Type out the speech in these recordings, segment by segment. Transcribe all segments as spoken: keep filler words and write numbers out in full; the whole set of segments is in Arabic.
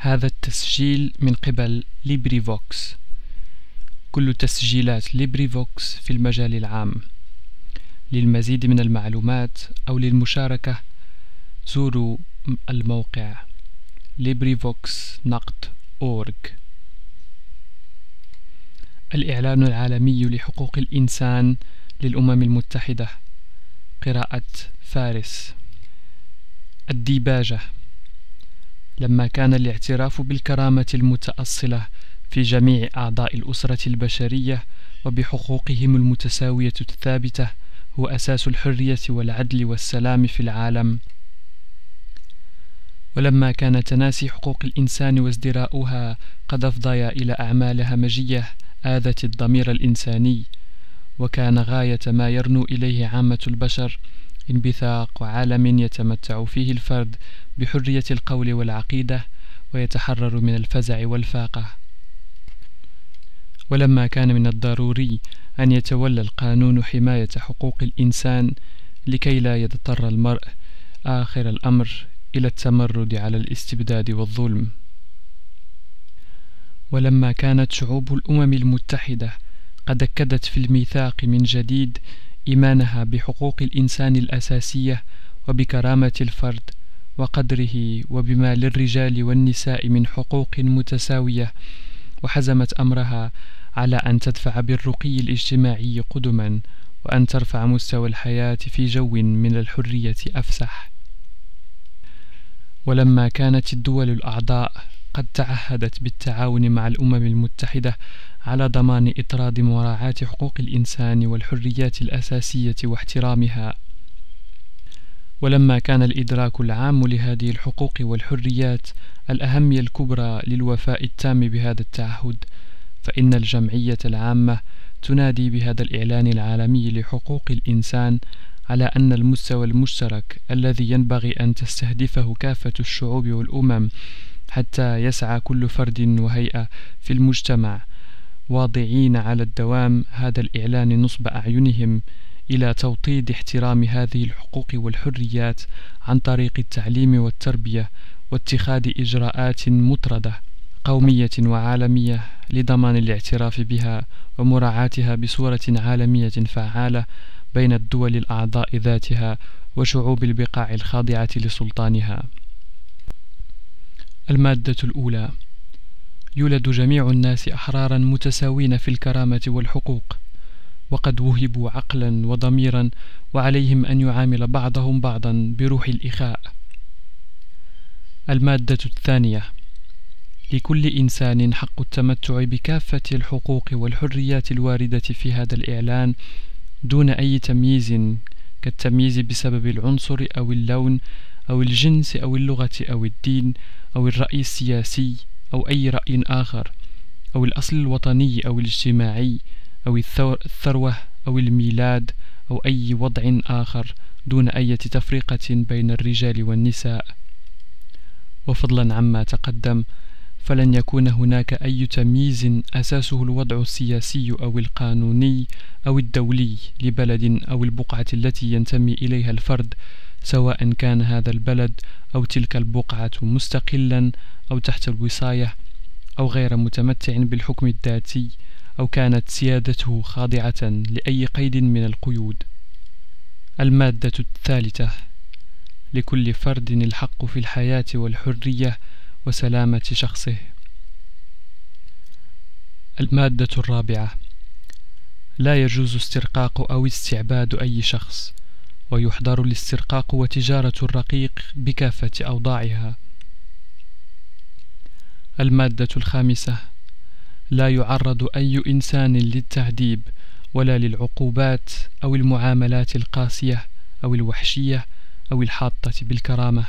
هذا التسجيل من قبل ليبريفوكس. كل تسجيلات ليبريفوكس في المجال العام. للمزيد من المعلومات أو للمشاركة زوروا الموقع ليبريفوكس دوت أورغ. الإعلان العالمي لحقوق الإنسان للأمم المتحدة. قراءة فارس. الديباجة. لما كان الاعتراف بالكرامة المتأصلة في جميع أعضاء الأسرة البشرية وبحقوقهم المتساوية الثابتة هو أساس الحرية والعدل والسلام في العالم، ولما كان تناسي حقوق الإنسان وازدراؤها قد أفضيا إلى أعمال همجية آذت الضمير الإنساني، وكان غاية ما يرنو إليه عامة البشر انبثاق عالم يتمتع فيه الفرد بحرية القول والعقيدة ويتحرر من الفزع والفاقة. ولما كان من الضروري أن يتولى القانون حماية حقوق الإنسان لكي لا يضطر المرء آخر الأمر إلى التمرد على الاستبداد والظلم. ولما كانت شعوب الأمم المتحدة قد أكدت في الميثاق من جديد إيمانها بحقوق الإنسان الأساسية وبكرامة الفرد وقدره وبما للرجال والنساء من حقوق متساوية، وحزمت أمرها على أن تدفع بالرقي الاجتماعي قدما وأن ترفع مستوى الحياة في جو من الحرية أفسح. ولما كانت الدول الأعضاء قد تعهدت بالتعاون مع الأمم المتحدة على ضمان إطراد مراعاة حقوق الإنسان والحريات الأساسية واحترامها، ولما كان الإدراك العام لهذه الحقوق والحريات الأهمية الكبرى للوفاء التام بهذا التعهد، فإن الجمعية العامة تنادي بهذا الإعلان العالمي لحقوق الإنسان على أن المستوى المشترك الذي ينبغي أن تستهدفه كافة الشعوب والأمم حتى يسعى كل فرد وهيئة في المجتمع واضعين على الدوام هذا الإعلان نصب أعينهم إلى توطيد احترام هذه الحقوق والحريات عن طريق التعليم والتربية واتخاذ إجراءات مطردة قومية وعالمية لضمان الاعتراف بها ومراعاتها بصورة عالمية فعالة بين الدول الأعضاء ذاتها وشعوب البقاع الخاضعة لسلطانها. المادة الأولى: يولد جميع الناس أحرارا متساوين في الكرامة والحقوق، وقد وهبوا عقلا وضميرا، وعليهم أن يعامل بعضهم بعضا بروح الإخاء. المادة الثانية: لكل إنسان حق التمتع بكافة الحقوق والحريات الواردة في هذا الإعلان دون أي تمييز، كالتمييز بسبب العنصر أو اللون أو الجنس أو اللغة أو الدين أو الرأي السياسي أو أي رأي آخر أو الأصل الوطني أو الاجتماعي أو الثروة أو الميلاد أو أي وضع آخر دون أي تفرقة بين الرجال والنساء. وفضلا عما تقدم، فلن يكون هناك أي تمييز أساسه الوضع السياسي أو القانوني أو الدولي لبلد أو البقعة التي ينتمي إليها الفرد، سواء كان هذا البلد أو تلك البقعة مستقلا أو تحت الوصاية أو غير متمتع بالحكم الذاتي، أو كانت سيادته خاضعة لأي قيد من القيود. المادة الثالثة: لكل فرد الحق في الحياة والحرية وسلامة شخصه. المادة الرابعة: لا يجوز استرقاق أو استعباد أي شخص، ويحظر الاسترقاق وتجارة الرقيق بكافة أوضاعها. المادة الخامسة: لا يعرض أي إنسان للتعذيب ولا للعقوبات أو المعاملات القاسية أو الوحشية أو الحاطة بالكرامة.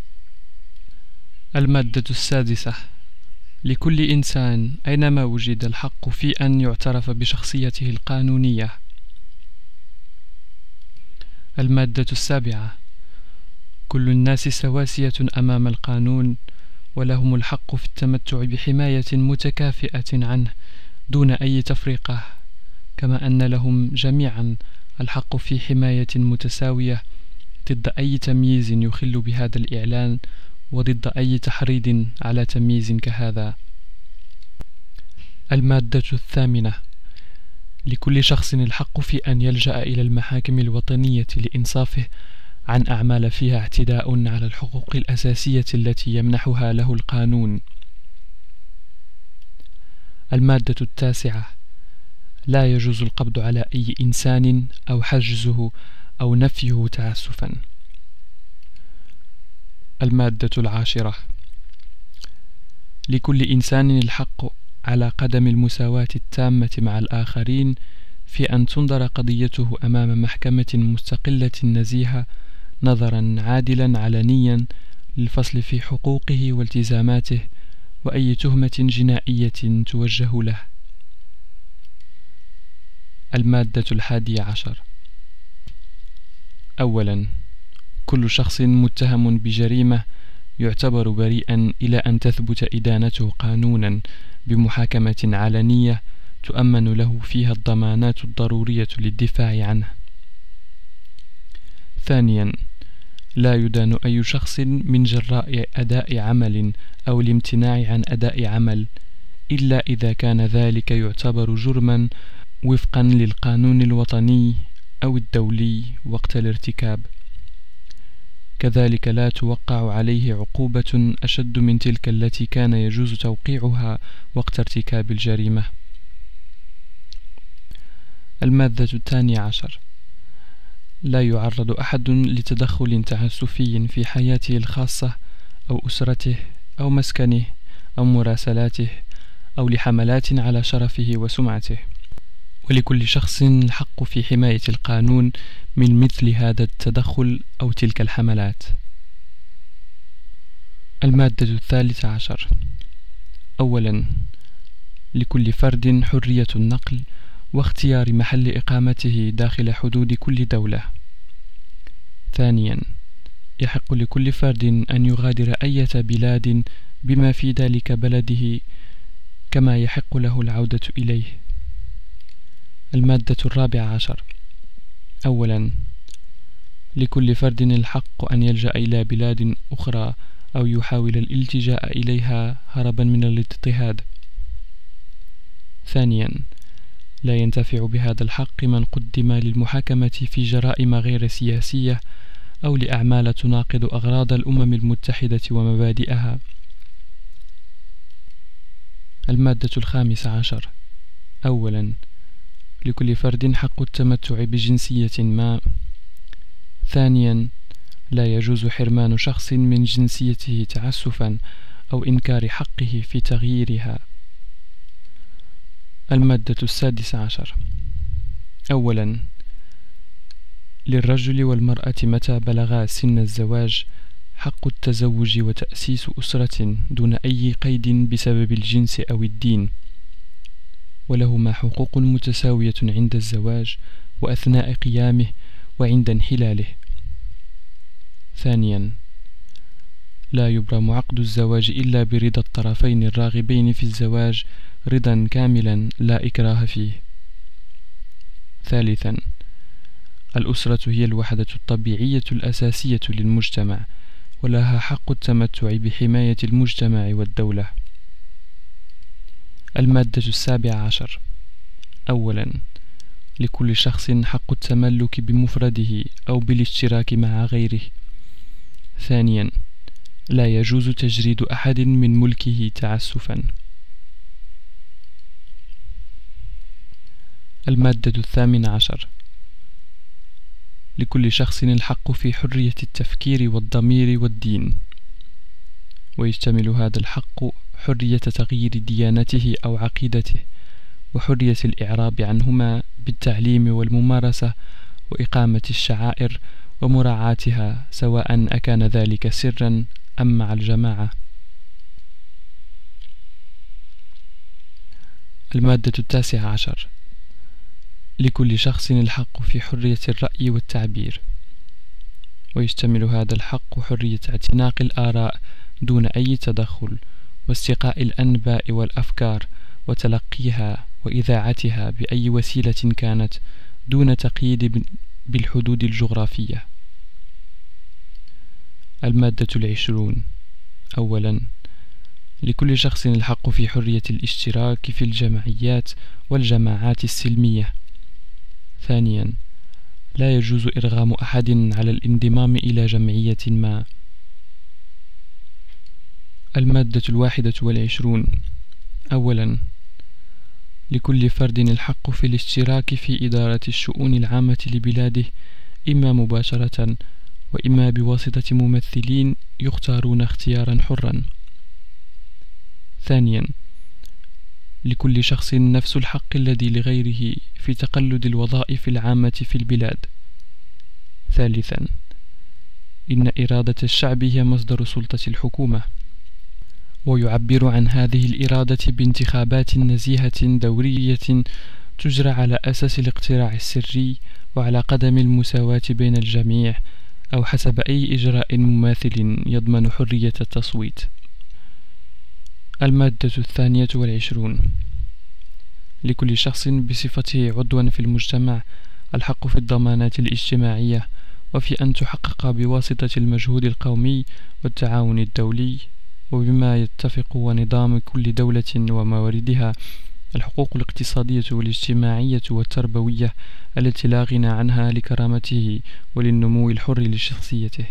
المادة السادسة: لكل إنسان أينما وجد الحق في أن يعترف بشخصيته القانونية. المادة السابعة: كل الناس سواسية أمام القانون، ولهم الحق في التمتع بحماية متكافئة عنه دون أي تفرقة، كما أن لهم جميعا الحق في حماية متساوية ضد أي تمييز يخل بهذا الإعلان وضد أي تحريض على تمييز كهذا. المادة الثامنة: لكل شخص الحق في أن يلجأ إلى المحاكم الوطنية لإنصافه عن أعمال فيها اعتداء على الحقوق الأساسية التي يمنحها له القانون. المادة التاسعة: لا يجوز القبض على أي إنسان أو حجزه أو نفيه تعسفا. المادة العاشرة: لكل إنسان الحق على قدم المساواة التامة مع الآخرين في أن تنظر قضيته أمام محكمة مستقلة نزيهة نظرا عادلا علنيا للفصل في حقوقه والتزاماته وأي تهمة جنائية توجه له. المادة الحادية عشر: أولا، كل شخص متهم بجريمة يعتبر بريئا إلى أن تثبت إدانته قانونا بمحاكمة علنية تؤمن له فيها الضمانات الضرورية للدفاع عنه. ثانيا، لا يدان أي شخص من جراء أداء عمل أو الامتناع عن أداء عمل إلا إذا كان ذلك يعتبر جرما وفقا للقانون الوطني أو الدولي وقت الارتكاب. كذلك لا توقع عليه عقوبة أشد من تلك التي كان يجوز توقيعها وقت ارتكاب الجريمة. المادة الثانية عشر: لا يعرض أحد لتدخل تعسفي في حياته الخاصة أو أسرته أو مسكنه أو مراسلاته أو لحملات على شرفه وسمعته، ولكل شخص الحق في حماية القانون من مثل هذا التدخل أو تلك الحملات. المادة الثالثة عشر: أولا، لكل فرد حرية النقل واختيار محل إقامته داخل حدود كل دولة. ثانيا، يحق لكل فرد أن يغادر أي بلاد بما في ذلك بلده كما يحق له العودة إليه. المادة الرابعة عشر: أولا، لكل فرد الحق أن يلجأ إلى بلاد أخرى أو يحاول الالتجاء إليها هربا من الاضطهاد. ثانيا، لا ينتفع بهذا الحق من قدم للمحاكمة في جرائم غير سياسية أو لأعمال تناقض أغراض الأمم المتحدة ومبادئها. المادة الخامسة عشر: أولا، لكل فرد حق التمتع بجنسية ما. ثانيا، لا يجوز حرمان شخص من جنسيته تعسفا أو إنكار حقه في تغييرها. المادة السادسة عشر: أولا، للرجل والمرأة متى بلغا سن الزواج حق التزوج وتأسيس أسرة دون أي قيد بسبب الجنس أو الدين، ولهما حقوق متساوية عند الزواج وأثناء قيامه وعند انحلاله. ثانيا، لا يبرم عقد الزواج إلا برضا الطرفين الراغبين في الزواج رضا كاملا لا إكراه فيه. ثالثا، الأسرة هي الوحدة الطبيعية الأساسية للمجتمع ولها حق التمتع بحماية المجتمع والدولة. المادة السابعة عشر: أولا، لكل شخص حق التملك بمفرده أو بالاشتراك مع غيره. ثانيا، لا يجوز تجريد أحد من ملكه تعسفا. المادة الثامنة عشر: لكل شخص الحق في حرية التفكير والضمير والدين، ويشتمل هذا الحق حرية تغيير ديانته أو عقيدته وحرية الإعراب عنهما بالتعليم والممارسة وإقامة الشعائر ومراعاتها سواء أكان ذلك سرا أم مع الجماعة. المادة التاسعة عشر: لكل شخص الحق في حرية الرأي والتعبير، ويشتمل هذا الحق حرية اعتناق الآراء دون أي تدخل واستقاء الأنباء والأفكار وتلقيها وإذاعتها بأي وسيلة كانت دون تقييد بالحدود الجغرافية. المادة العشرون: أولا، لكل شخص الحق في حرية الاشتراك في الجمعيات والجماعات السلمية. ثانيا، لا يجوز إرغام أحد على الانضمام إلى جمعية ما. المادة الواحدة والعشرون. أولا، لكل فرد الحق في الاشتراك في إدارة الشؤون العامة لبلاده، إما مباشرة وإما بواسطة ممثلين يختارون اختيارا حرا. ثانيا، لكل شخص نفس الحق الذي لغيره في تقلد الوظائف العامة في البلاد. ثالثا، إن إرادة الشعب هي مصدر سلطة الحكومة، ويعبر عن هذه الإرادة بانتخابات نزيهة دورية تجرى على أساس الاقتراع السري وعلى قدم المساواة بين الجميع، أو حسب أي إجراء مماثل يضمن حرية التصويت. المادة الثانية والعشرون. لكل شخص بصفته عضوا في المجتمع الحق في الضمانات الاجتماعية، وفي أن تحقق بواسطة المجهود القومي والتعاون الدولي، وبما يتفق ونظام كل دولة ومواردها، الحقوق الاقتصادية والاجتماعية والتربوية التي لا غنى عنها لكرامته وللنمو الحر لشخصيته.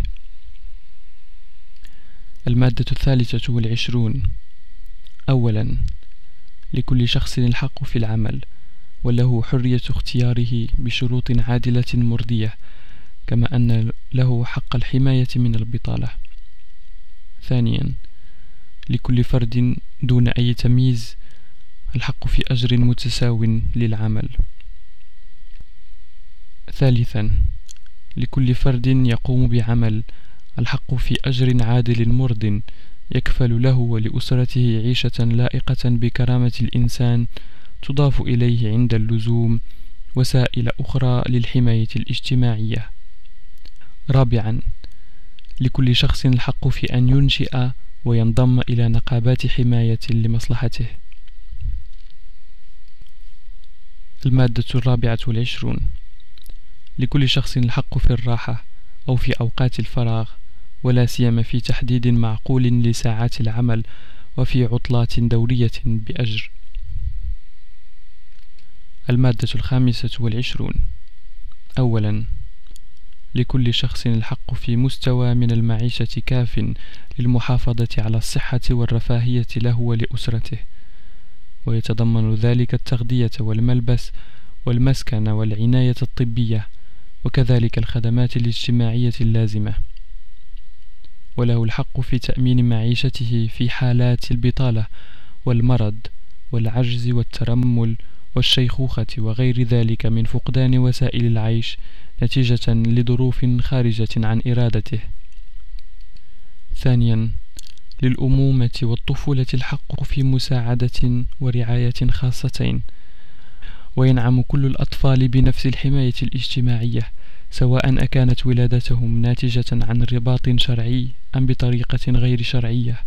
المادة الثالثة والعشرون. أولا، لكل شخص الحق في العمل، وله حرية اختياره بشروط عادلة مرضية، كما أن له حق الحماية من البطالة. ثانيا، لكل فرد دون أي تمييز الحق في أجر متساو للعمل. ثالثا، لكل فرد يقوم بعمل الحق في أجر عادل مرض يكفل له ولأسرته عيشة لائقة بكرامة الإنسان، تضاف إليه عند اللزوم وسائل أخرى للحماية الاجتماعية. رابعا، لكل شخص الحق في أن ينشئ وينضم إلى نقابات حماية لمصلحته. المادة الرابعة والعشرون. لكل شخص الحق في الراحة أو في أوقات الفراغ، ولا سيما في تحديد معقول لساعات العمل وفي عطلات دورية بأجر. المادة الخامسة والعشرون. أولا، لكل شخص الحق في مستوى من المعيشة كاف للمحافظة على الصحة والرفاهية له ولأسرته، ويتضمن ذلك التغذية والملبس والمسكن والعناية الطبية، وكذلك الخدمات الاجتماعية اللازمة. وله الحق في تأمين معيشته في حالات البطالة والمرض والعجز والترمل والشيخوخة وغير ذلك من فقدان وسائل العيش نتيجة لظروف خارجة عن إرادته. ثانيا، للأمومة والطفولة الحق في مساعدة ورعاية خاصتين، وينعم كل الأطفال بنفس الحماية الاجتماعية، سواء أكانت ولادتهم ناتجة عن رباط شرعي أم بطريقة غير شرعية.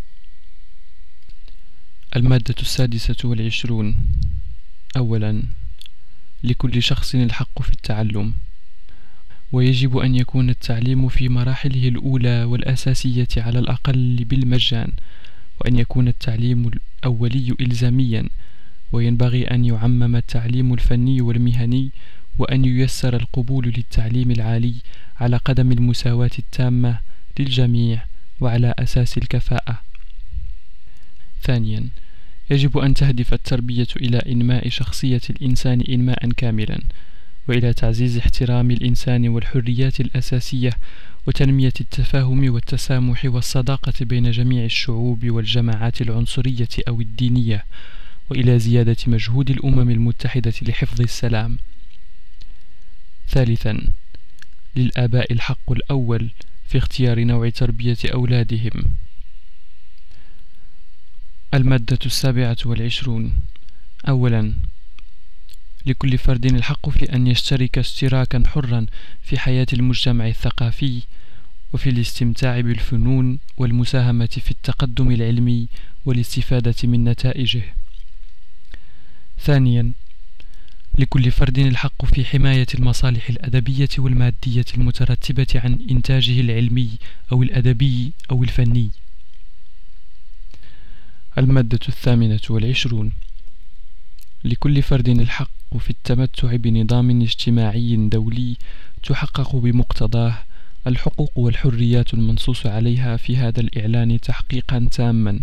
المادة السادسة والعشرون. أولا، لكل شخص الحق في التعلم، ويجب أن يكون التعليم في مراحله الأولى والأساسية على الأقل بالمجان، وأن يكون التعليم الأولي إلزاميا، وينبغي أن يعمم التعليم الفني والمهني، وأن ييسر القبول للتعليم العالي على قدم المساواة التامة للجميع وعلى أساس الكفاءة. ثانيا، يجب أن تهدف التربية إلى إنماء شخصية الإنسان إنماء كاملا، وإلى تعزيز احترام الإنسان والحريات الأساسية، وتنمية التفاهم والتسامح والصداقة بين جميع الشعوب والجماعات العنصرية أو الدينية، وإلى زيادة مجهود الأمم المتحدة لحفظ السلام. ثالثا، للآباء الحق الأول في اختيار نوع تربية أولادهم. المادة السابعة والعشرون. أولا، لكل فرد الحق في أن يشترك اشتراكا حرا في حياة المجتمع الثقافي، وفي الاستمتاع بالفنون والمساهمة في التقدم العلمي والاستفادة من نتائجه. ثانيا، لكل فرد الحق في حماية المصالح الأدبية والمادية المترتبة عن إنتاجه العلمي أو الأدبي أو الفني. المادة الثامنة والعشرون: لكل فرد الحق في التمتع بنظام اجتماعي دولي تحقق بمقتضاه الحقوق والحريات المنصوص عليها في هذا الإعلان تحقيقا تاما.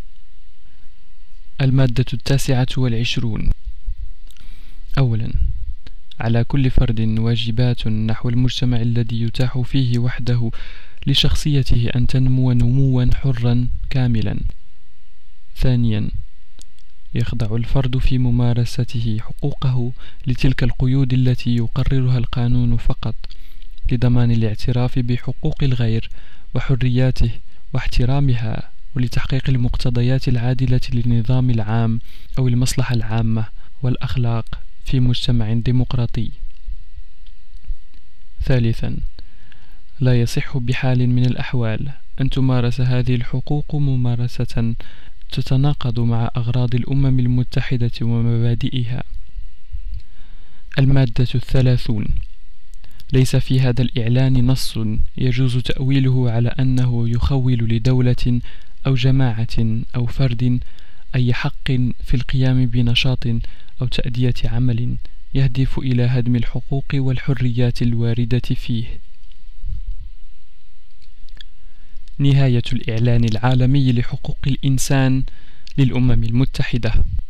المادة التاسعة والعشرون: أولا، على كل فرد واجبات نحو المجتمع الذي يتاح فيه وحده لشخصيته أن تنمو نموا حرا كاملا. ثانيا، يخضع الفرد في ممارسته حقوقه لتلك القيود التي يقررها القانون فقط لضمان الاعتراف بحقوق الغير وحرياته واحترامها، ولتحقيق المقتضيات العادلة للنظام العام أو المصلحة العامة والأخلاق في مجتمع ديمقراطي. ثالثا، لا يصح بحال من الأحوال أن تمارس هذه الحقوق ممارسة تتناقض مع أغراض الأمم المتحدة ومبادئها. المادة الثلاثون: ليس في هذا الإعلان نص يجوز تأويله على أنه يخول لدولة أو جماعة أو فرد أي حق في القيام بنشاط أو تأدية عمل يهدف إلى هدم الحقوق والحريات الواردة فيه. نهاية الإعلان العالمي لحقوق الإنسان للأمم المتحدة.